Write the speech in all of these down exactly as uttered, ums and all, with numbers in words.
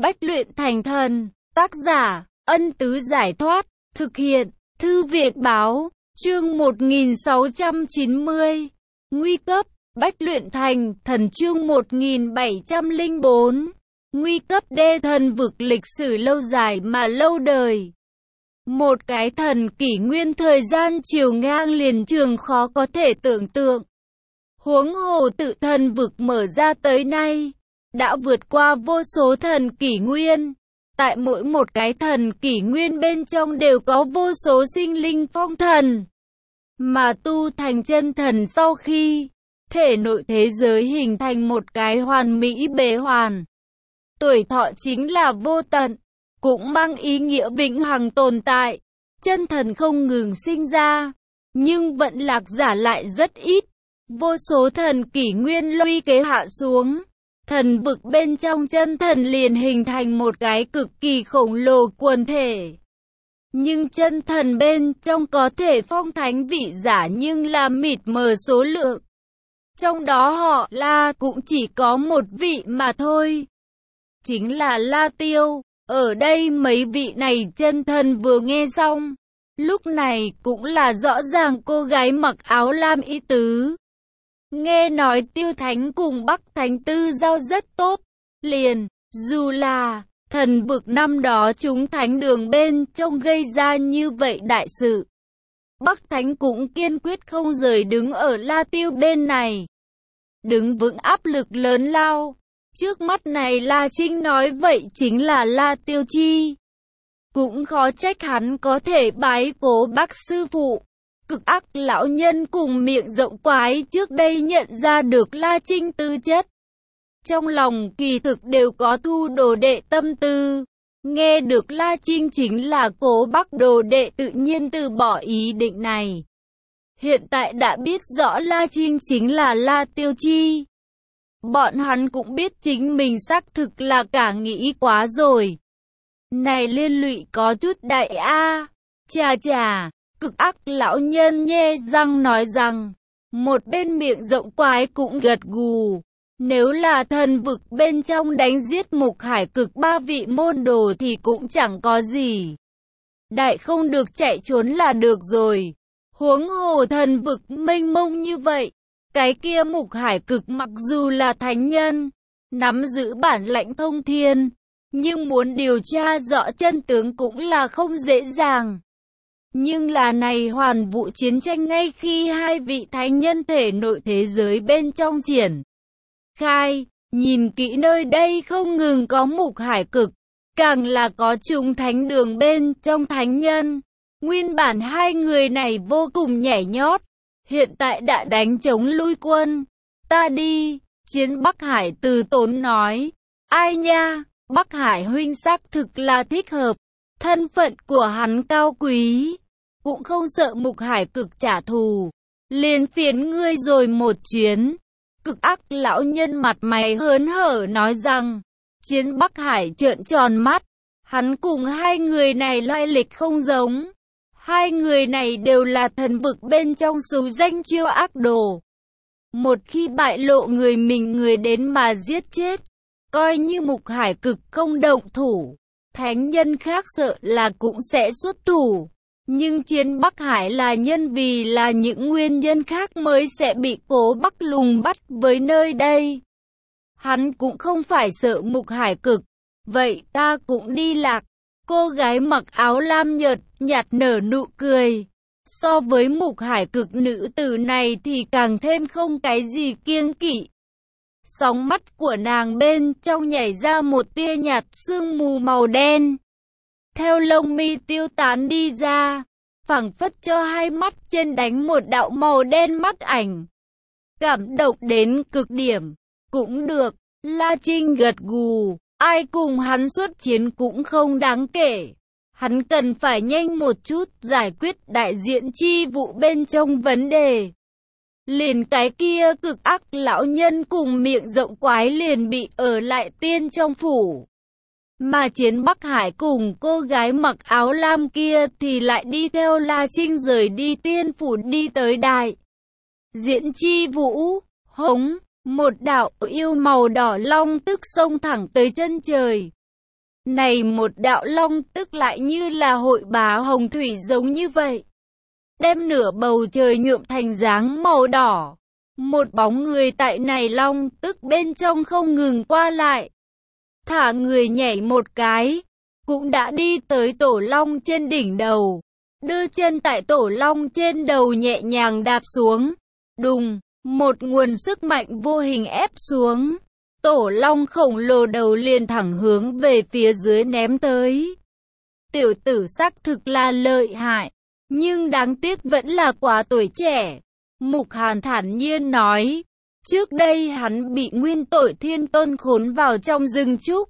Bách luyện thành thần. Tác giả, Ân Tứ Giải Thoát. Thực hiện, Thư viện Báo. Chương một nghìn sáu trăm chín mươi. Nguy cấp, Bách luyện thành thần. Chương một nghìn bảy trăm lẻ bốn. Nguy cấp đê thần vực. Lịch sử lâu dài mà lâu đời. Một cái thần kỷ nguyên, thời gian chiều ngang liền trường khó có thể tưởng tượng. Huống hồ tự thần vực mở ra tới nay, đã vượt qua vô số thần kỷ nguyên. Tại mỗi một cái thần kỷ nguyên bên trong đều có vô số sinh linh phong thần. Mà tu thành chân thần sau khi, thể nội thế giới hình thành một cái hoàn mỹ bế hoàn. Tuổi thọ chính là vô tận, cũng mang ý nghĩa vĩnh hằng tồn tại. Chân thần không ngừng sinh ra, nhưng vận lạc giả lại rất ít. Vô số thần kỷ nguyên luy kế hạ xuống, thần vực bên trong chân thần liền hình thành một cái cực kỳ khổng lồ quần thể. Nhưng chân thần bên trong có thể phong thánh vị giả nhưng là mịt mờ số lượng. Trong đó họ La cũng chỉ có một vị mà thôi. Chính là La Tiêu. Ở đây mấy vị này chân thần vừa nghe xong, lúc này cũng là rõ ràng cô gái mặc áo lam ý tứ. Nghe nói Tiêu Thánh cùng Bắc Thánh tư giao rất tốt, liền, dù là thần vực năm đó chúng thánh đường bên trong gây ra như vậy đại sự, Bắc Thánh cũng kiên quyết không rời đứng ở La Tiêu bên này. Đứng vững áp lực lớn lao. Trước mắt này La Trinh nói vậy chính là La Tiêu Chi. Cũng khó trách hắn có thể bái cố Bắc sư phụ. Cực ác lão nhân cùng miệng rộng quái trước đây nhận ra được La Trinh tư chất. Trong lòng kỳ thực đều có thu đồ đệ tâm tư. Nghe được La Trinh chính là cố Bắc đồ đệ, tự nhiên từ bỏ ý định này. Hiện tại đã biết rõ La Trinh chính là La Tiêu Chi. Bọn hắn cũng biết chính mình xác thực là cả nghĩ quá rồi. Này liên lụy có chút đại a. Chà chà, cực ác lão nhân nhe răng nói rằng. Một bên miệng rộng quái cũng gật gù. Nếu là thần vực bên trong đánh giết Mục Hải Cực ba vị môn đồ thì cũng chẳng có gì. Đại không được chạy trốn là được rồi. Huống hồ thần vực mênh mông như vậy. Cái kia Mục Hải Cực mặc dù là thánh nhân, nắm giữ bản lãnh thông thiên, nhưng muốn điều tra rõ chân tướng cũng là không dễ dàng. Nhưng là này hoàn vụ chiến tranh ngay khi hai vị thánh nhân thể nội thế giới bên trong triển khai, nhìn kỹ nơi đây không ngừng có Mục Hải Cực, càng là có chúng thánh đường bên trong thánh nhân. Nguyên bản hai người này vô cùng nhảy nhót. Hiện tại đã đánh chống lui quân. Ta đi. Chiến Bắc Hải từ tốn nói. Ai nha, Bắc Hải huynh xác thực là thích hợp. Thân phận của hắn cao quý, cũng không sợ Mục Hải Cực trả thù. Liền phiền ngươi rồi một chuyến. Cực ác lão nhân mặt mày hớn hở nói rằng. Chiến Bắc Hải trợn tròn mắt. Hắn cùng hai người này lai lịch không giống. Hai người này đều là thần vực bên trong số danh chiêu ác đồ. Một khi bại lộ người mình người đến mà giết chết, coi như Mục Hải Cực không động thủ, thánh nhân khác sợ là cũng sẽ xuất thủ. Nhưng Chiến Bắc Hải là nhân vì là những nguyên nhân khác mới sẽ bị cố Bắc lùng bắt với nơi đây. Hắn cũng không phải sợ Mục Hải Cực, vậy ta cũng đi lạc. Cô gái mặc áo lam nhợt nhạt nở nụ cười. So với Mục Hải Cực nữ tử này thì càng thêm không cái gì kiêng kỵ. Sóng mắt của nàng bên trong nhảy ra một tia nhạt sương mù màu đen. Theo lông mi tiêu tán đi ra, phảng phất cho hai mắt trên đánh một đạo màu đen mắt ảnh. Cảm động đến cực điểm. Cũng được, La Trinh gật gù. Ai cùng hắn xuất chiến cũng không đáng kể. Hắn cần phải nhanh một chút giải quyết đại diện chi vụ bên trong vấn đề. Liền cái kia cực ác lão nhân cùng miệng rộng quái liền bị ở lại tiên trong phủ. Mà Chiến Bắc Hải cùng cô gái mặc áo lam kia thì lại đi theo La Trinh rời đi tiên phủ đi tới đại diễn chi vũ. Hống. Một đạo yêu màu đỏ long tức xông thẳng tới chân trời. Này một đạo long tức lại như là hội bá hồng thủy giống như vậy, đem nửa bầu trời nhuộm thành dáng màu đỏ. Một bóng người tại này long tức bên trong không ngừng qua lại. Thả người nhảy một cái, cũng đã đi tới tổ long trên đỉnh đầu. Đưa chân tại tổ long trên đầu nhẹ nhàng đạp xuống. Đùng, một nguồn sức mạnh vô hình ép xuống. Tổ long khổng lồ đầu liền thẳng hướng về phía dưới ném tới. Tiểu tử xác thực là lợi hại, nhưng đáng tiếc vẫn là quá tuổi trẻ. Mục Hàn thản nhiên nói, trước đây hắn bị nguyên tội thiên tôn khốn vào trong rừng trúc.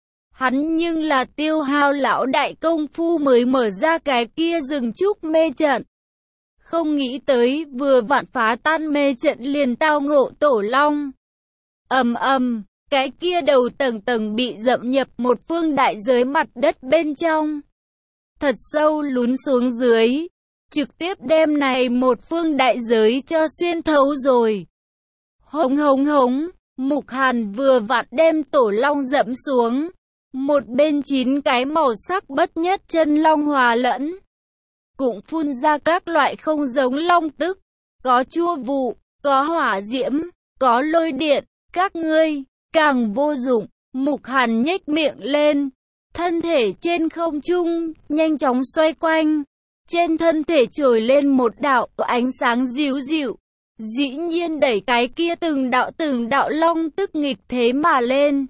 Hắn nhưng là tiêu hao lão đại công phu mới mở ra cái kia rừng trúc mê trận. Không nghĩ tới vừa vặn phá tan mê trận liền tao ngộ tổ long. Ầm ầm, cái kia đầu tầng tầng bị dẫm nhập một phương đại giới mặt đất bên trong. Thật sâu lún xuống dưới, trực tiếp đem này một phương đại giới cho xuyên thấu rồi. Hống hống hống, Mục Hàn vừa vặn đem tổ long dẫm xuống. Một bên chín cái màu sắc bất nhất chân long hòa lẫn, cũng phun ra các loại không giống long tức, có chua vụ, có hỏa diễm, có lôi điện, các ngươi càng vô dụng. Mục Hàn nhếch miệng lên, thân thể trên không trung nhanh chóng xoay quanh, trên thân thể trồi lên một đạo ánh sáng dịu dịu, dĩ nhiên đẩy cái kia từng đạo từng đạo long tức nghịch thế mà lên.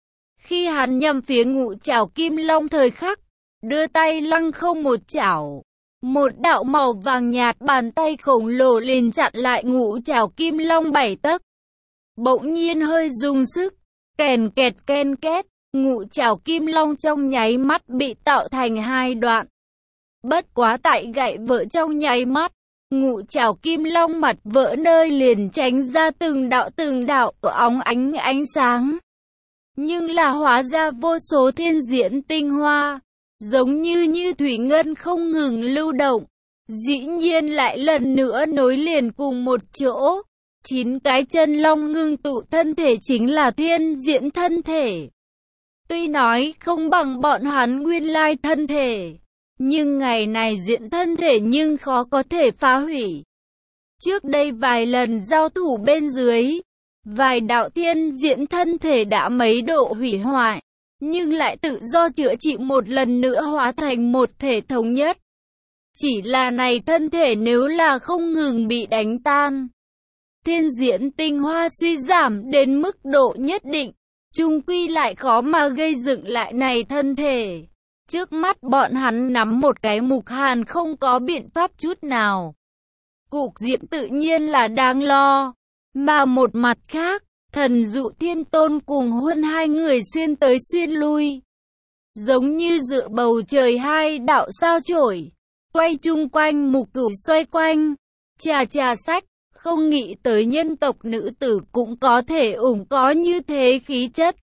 Khi hắn nhằm phía ngũ trảo kim long thời khắc, đưa tay lăng không một chảo, một đạo màu vàng nhạt bàn tay khổng lồ liền chặn lại ngũ trảo kim long bảy tấc. Bỗng nhiên hơi dùng sức, kèn kẹt ken két, ngũ trảo kim long trong nháy mắt bị tạo thành hai đoạn. Bất quá tại gậy vỡ trong nháy mắt, ngũ trảo kim long mặt vỡ nơi liền tránh ra từng đạo từng đạo óng ánh ánh sáng. Nhưng là hóa ra vô số thiên diễn tinh hoa, giống như như thủy ngân không ngừng lưu động, dĩ nhiên lại lần nữa nối liền cùng một chỗ. Chín cái chân long ngưng tụ thân thể chính là thiên diễn thân thể. Tuy nói không bằng bọn hắn nguyên lai thân thể, nhưng ngày này diễn thân thể nhưng khó có thể phá hủy. Trước đây vài lần giao thủ bên dưới, vài đạo thiên diễn thân thể đã mấy độ hủy hoại, nhưng lại tự do chữa trị một lần nữa hóa thành một thể thống nhất. Chỉ là này thân thể nếu là không ngừng bị đánh tan, thiên diễn tinh hoa suy giảm đến mức độ nhất định, chung quy lại khó mà gây dựng lại này thân thể. Trước mắt bọn hắn nắm một cái Mục Hàn không có biện pháp chút nào. Cục diện tự nhiên là đáng lo. Mà một mặt khác, Thần Dụ Thiên Tôn cùng Huân hai người xuyên tới xuyên lui, giống như dựa bầu trời hai đạo sao chổi, quay chung quanh Mục Cửu xoay quanh. Chà chà sách, không nghĩ tới nhân tộc nữ tử cũng có thể ủng có như thế khí chất.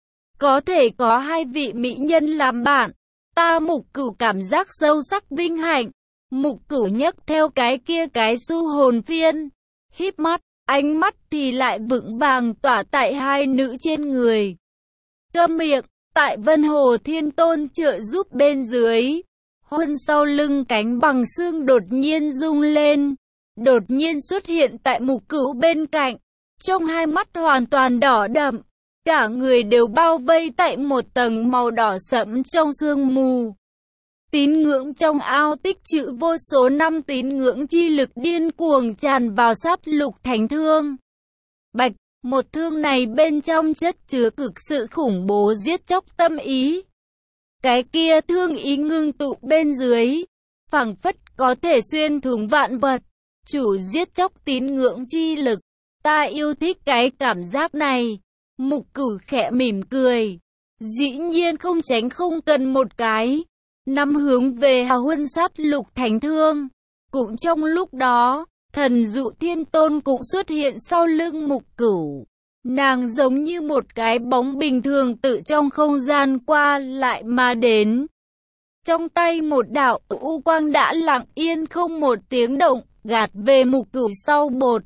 Có thể có hai vị mỹ nhân làm bạn, ta Mục Cửu cảm giác sâu sắc vinh hạnh. Mục Cửu nhấc theo cái kia cái su hồn phiên, híp mắt, ánh mắt thì lại vững vàng tỏa tại hai nữ trên người. Câm miệng, tại Vân Hồ Thiên Tôn trợ giúp bên dưới, Huân sau lưng cánh bằng xương đột nhiên rung lên, đột nhiên xuất hiện tại Mục Cửu bên cạnh, trong hai mắt hoàn toàn đỏ đậm, cả người đều bao vây tại một tầng màu đỏ sẫm trong sương mù. Tín ngưỡng trong ao tích trữ vô số năm tín ngưỡng chi lực điên cuồng tràn vào sát lục thánh thương. Bạch, một thương này bên trong chất chứa cực sự khủng bố giết chóc tâm ý. Cái kia thương ý ngưng tụ bên dưới, phảng phất có thể xuyên thủng vạn vật, chủ giết chóc tín ngưỡng chi lực. Ta yêu thích cái cảm giác này. Mục Cửu khẽ mỉm cười, dĩ nhiên không tránh không cần một cái. Năm hướng về Hà Huân sát lục thánh thương. Cũng trong lúc đó, Thần Dụ Thiên Tôn cũng xuất hiện sau lưng Mục Cửu. Nàng giống như một cái bóng bình thường tự trong không gian qua lại mà đến. Trong tay một đạo u quang đã lặng yên không một tiếng động, gạt về Mục Cửu sau bột.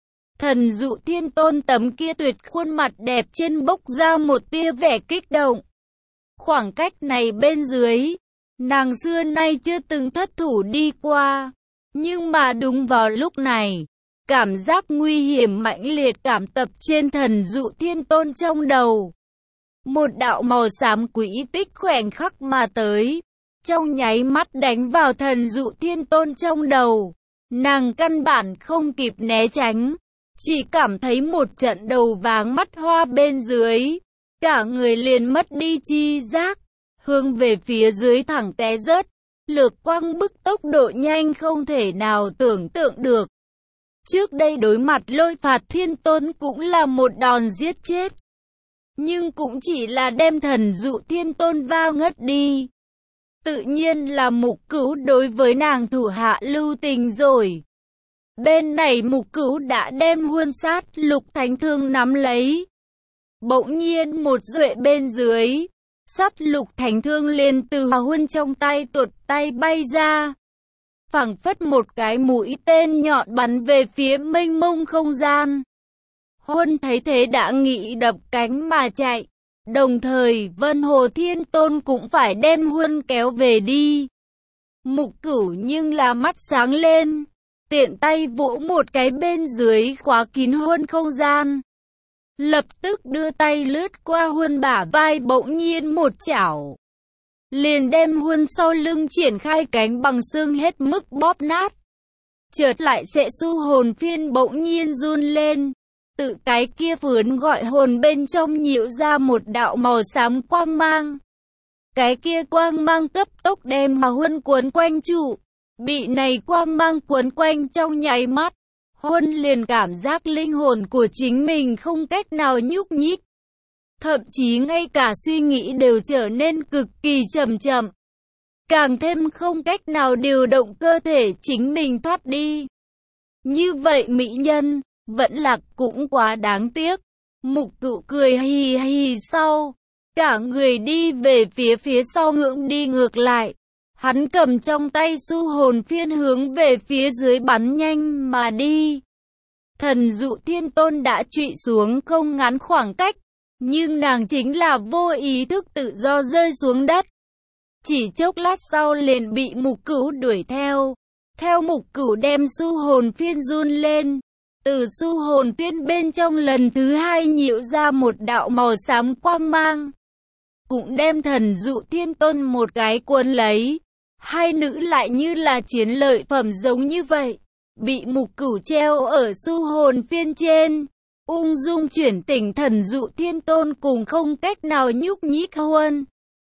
Thần Dụ Thiên Tôn tấm kia tuyệt khuôn mặt đẹp trên bốc ra một tia vẻ kích động. Khoảng cách này bên dưới, nàng xưa nay chưa từng thất thủ đi qua. Nhưng mà đúng vào lúc này, cảm giác nguy hiểm mãnh liệt cảm tập trên thần dụ thiên tôn trong đầu. Một đạo màu xám quỹ tích khoảnh khắc mà tới, trong nháy mắt đánh vào thần dụ thiên tôn trong đầu. Nàng căn bản không kịp né tránh, chỉ cảm thấy một trận đầu váng mắt hoa bên dưới. Cả người liền mất đi chi giác, hướng về phía dưới thẳng té rớt. Lược quang bức tốc độ nhanh không thể nào tưởng tượng được. Trước đây đối mặt lôi phạt thiên tôn cũng là một đòn giết chết. Nhưng cũng chỉ là đem thần dụ thiên tôn va ngất đi. Tự nhiên là Mục Cửu đối với nàng thủ hạ lưu tình rồi. Bên này Mục Cửu đã đem huân sát lục thánh thương nắm lấy. Bỗng nhiên một duệ bên dưới, sát lục thánh thương liền từ hòa huân trong tay tuột tay bay ra. Phảng phất một cái mũi tên nhọn bắn về phía mênh mông không gian. Huân thấy thế đã nghĩ đập cánh mà chạy. Đồng thời Vân Hồ Thiên Tôn cũng phải đem Huân kéo về đi. Mục Cửu nhưng là mắt sáng lên, tiện tay vỗ một cái bên dưới khóa kín Huân không gian. Lập tức đưa tay lướt qua Huân bả vai, bỗng nhiên một chảo, liền đem Huân sau lưng triển khai cánh bằng xương hết mức bóp nát. Chợt lại sẽ su hồn phiên bỗng nhiên run lên. Tự cái kia vướn gọi hồn bên trong nhiễu ra một đạo màu xám quang mang. Cái kia quang mang cấp tốc đem mà Huân cuốn quanh trụ. Bị này quang mang cuốn quanh trong nháy mắt, Huân liền cảm giác linh hồn của chính mình không cách nào nhúc nhích. Thậm chí ngay cả suy nghĩ đều trở nên cực kỳ chậm chậm. Càng thêm không cách nào điều động cơ thể chính mình thoát đi. Như vậy mỹ nhân vẫn lạc cũng quá đáng tiếc. Mục Cửu cười hì hì sau, cả người đi về phía phía sau ngưỡng đi ngược lại. Hắn cầm trong tay su hồn phiên hướng về phía dưới bắn nhanh mà đi. Thần dụ thiên tôn đã trụy xuống không ngắn khoảng cách, nhưng nàng chính là vô ý thức tự do rơi xuống đất. Chỉ chốc lát sau liền bị Mục Cửu đuổi theo. Theo Mục Cửu đem su hồn phiên run lên. Từ su hồn phiên bên trong lần thứ hai nhiễu ra một đạo màu xám quang mang. Cũng đem thần dụ thiên tôn một cái cuốn lấy. Hai nữ lại như là chiến lợi phẩm giống như vậy. Bị Mục Cửu treo ở su hồn phiên trên. Ung dung chuyển tỉnh thần dụ thiên tôn cùng không cách nào nhúc nhích Huân.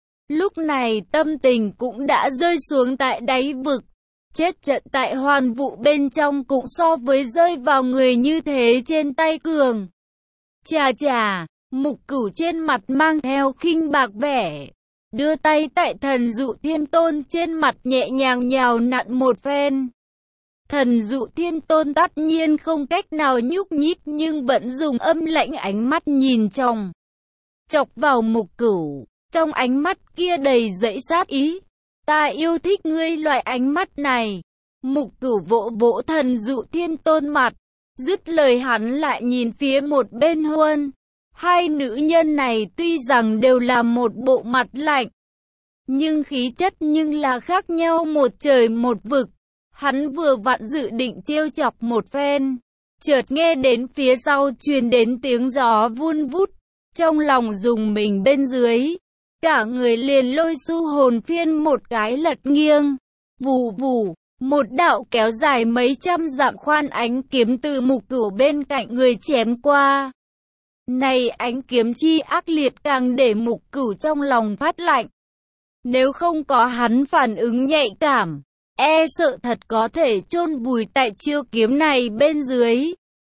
Lúc này tâm tình cũng đã rơi xuống tại đáy vực. Chết trận tại hoàn vụ bên trong cũng so với rơi vào người như thế trên tay cường. Chà chà, Mục Cửu trên mặt mang theo khinh bạc vẻ. Đưa tay tại thần dụ thiên tôn trên mặt nhẹ nhàng nhào nặn một phen. Thần dụ thiên tôn tất nhiên không cách nào nhúc nhích nhưng vẫn dùng âm lãnh ánh mắt nhìn chòng chọc vào Mục Cửu. Trong ánh mắt kia đầy dẫy sát ý. Ta yêu thích ngươi loại ánh mắt này. Mục Cửu vỗ vỗ thần dụ thiên tôn mặt. Dứt lời hắn lại nhìn phía một bên Huân. Hai nữ nhân này tuy rằng đều là một bộ mặt lạnh, nhưng khí chất nhưng là khác nhau một trời một vực. Hắn vừa vặn dự định trêu chọc một phen. Chợt nghe đến phía sau truyền đến tiếng gió vun vút. Trong lòng dùng mình bên dưới. Cả người liền lôi su hồn phiên một cái lật nghiêng. Vù vù, một đạo kéo dài mấy trăm dặm khoan ánh kiếm từ Mục Cửu bên cạnh người chém qua. Này ánh kiếm chi ác liệt càng để Mục Cửu trong lòng phát lạnh. Nếu không có hắn phản ứng nhạy cảm, e sợ thật có thể chôn vùi tại chiêu kiếm này bên dưới.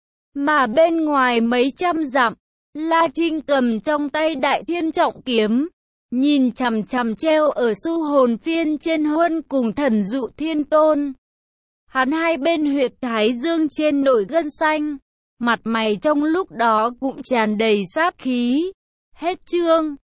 Mà bên ngoài mấy trăm dặm, La Trinh cầm trong tay đại thiên trọng kiếm. Nhìn chằm chằm treo ở su hồn phiên trên Huân cùng thần dụ thiên tôn. Hắn hai bên huyệt thái dương trên nổi gân xanh. Mặt mày trong lúc đó cũng tràn đầy sát khí. Hết chương.